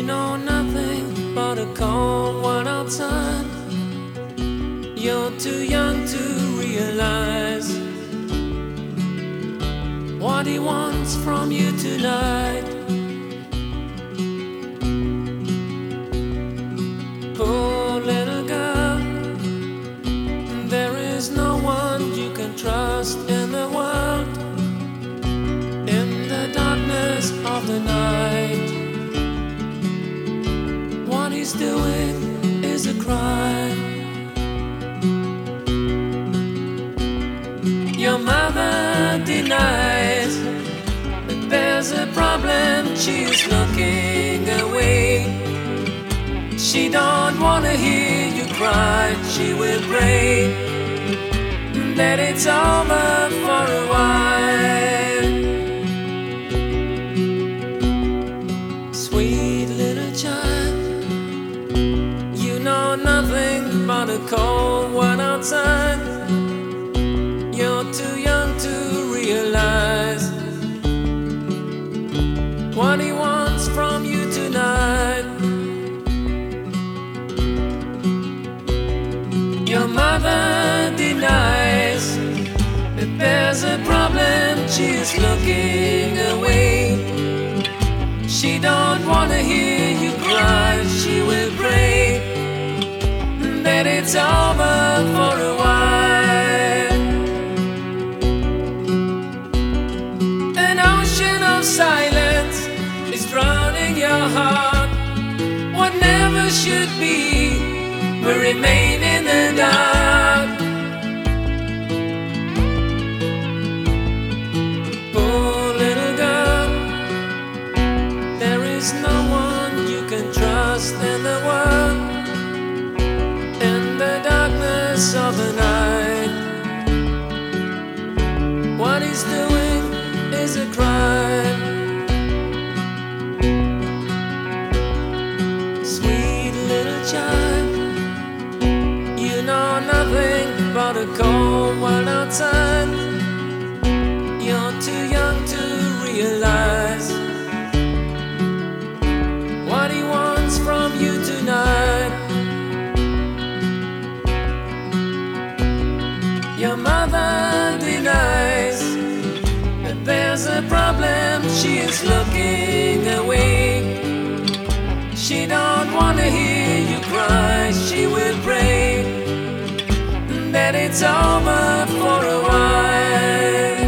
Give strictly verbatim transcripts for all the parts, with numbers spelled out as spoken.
know nothing but a cold world outside. You're too young to realize what he wants from you tonight. Poor little girl, there is no one you can trust in the world. In the darkness of the night, what he's doing is a crime. Your mother denies that there's a problem, she's looking away. She don't wanna hear you cry, she will pray that it's over for a while. Sweet little child, you know nothing but a cold world outside. You're too young to realize what he wants from you tonight. Your mother denies that there's a problem, she's looking away. She don't wanna hear you cry, she will pray that it's over for a while. An ocean of silence is drowning your heart. What never should be will remain in the dark. Poor little girl, there is no one you can trust in the world. In the darkness of the night, what he's doing is a crime. Sweet little child, you know nothing but a cold world outside. You're too young to realize what he wants from you tonight. Your mother denies that there's a problem, she is looking away. She don't wanna hear you cry, she will pray that it's over for a while.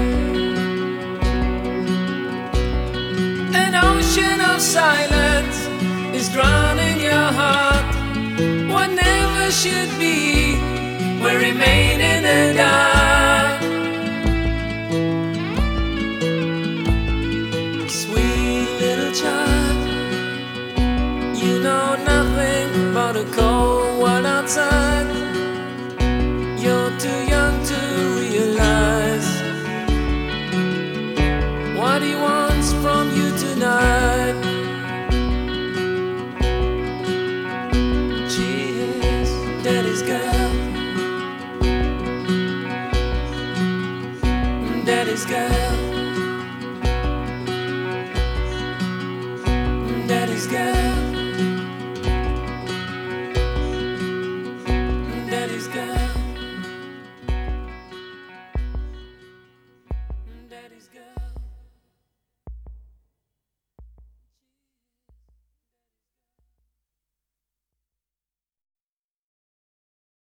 An ocean of silence is drowning your heart. What never should be will remain in the dark. Sweet little child, you know nothing but a cold world outside. You're too young to realize what he wants from you tonight. She is daddy's girl, daddy's girl, daddy's girl.